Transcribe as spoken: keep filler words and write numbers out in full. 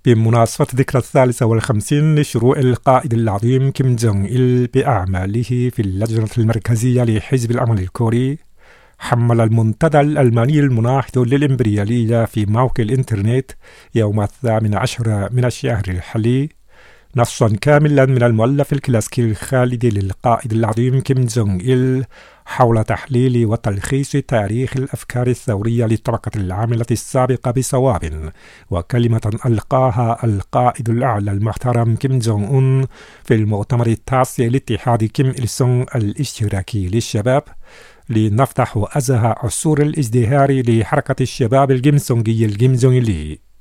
بمناسبة الذكرى الثالثة والخمسين لشروع القائد العظيم كيم جونغ إل بأعماله في اللجنة المركزية لحزب العمل الكوري، حمل المنتدى الألماني المناهض للإمبريالية في موقع الإنترنت يوم الثامن عشر من الشهر الحالي نصا كاملا من المؤلف الكلاسيكي الخالد للقائد العظيم كيم جونغ إل حول تحليل وتلخيص تاريخ الأفكار الثورية للطبقة العاملة السابقة بصواب، وكلمة ألقاها القائد الأعلى المحترم كيم جونغ أون في المؤتمر التاسع لاتحاد كيم إل سونغ الاشتراكي للشباب لنفتح أزهى عصور الازدهار لحركة الشباب الجيمسونغي الجيمزونغلي.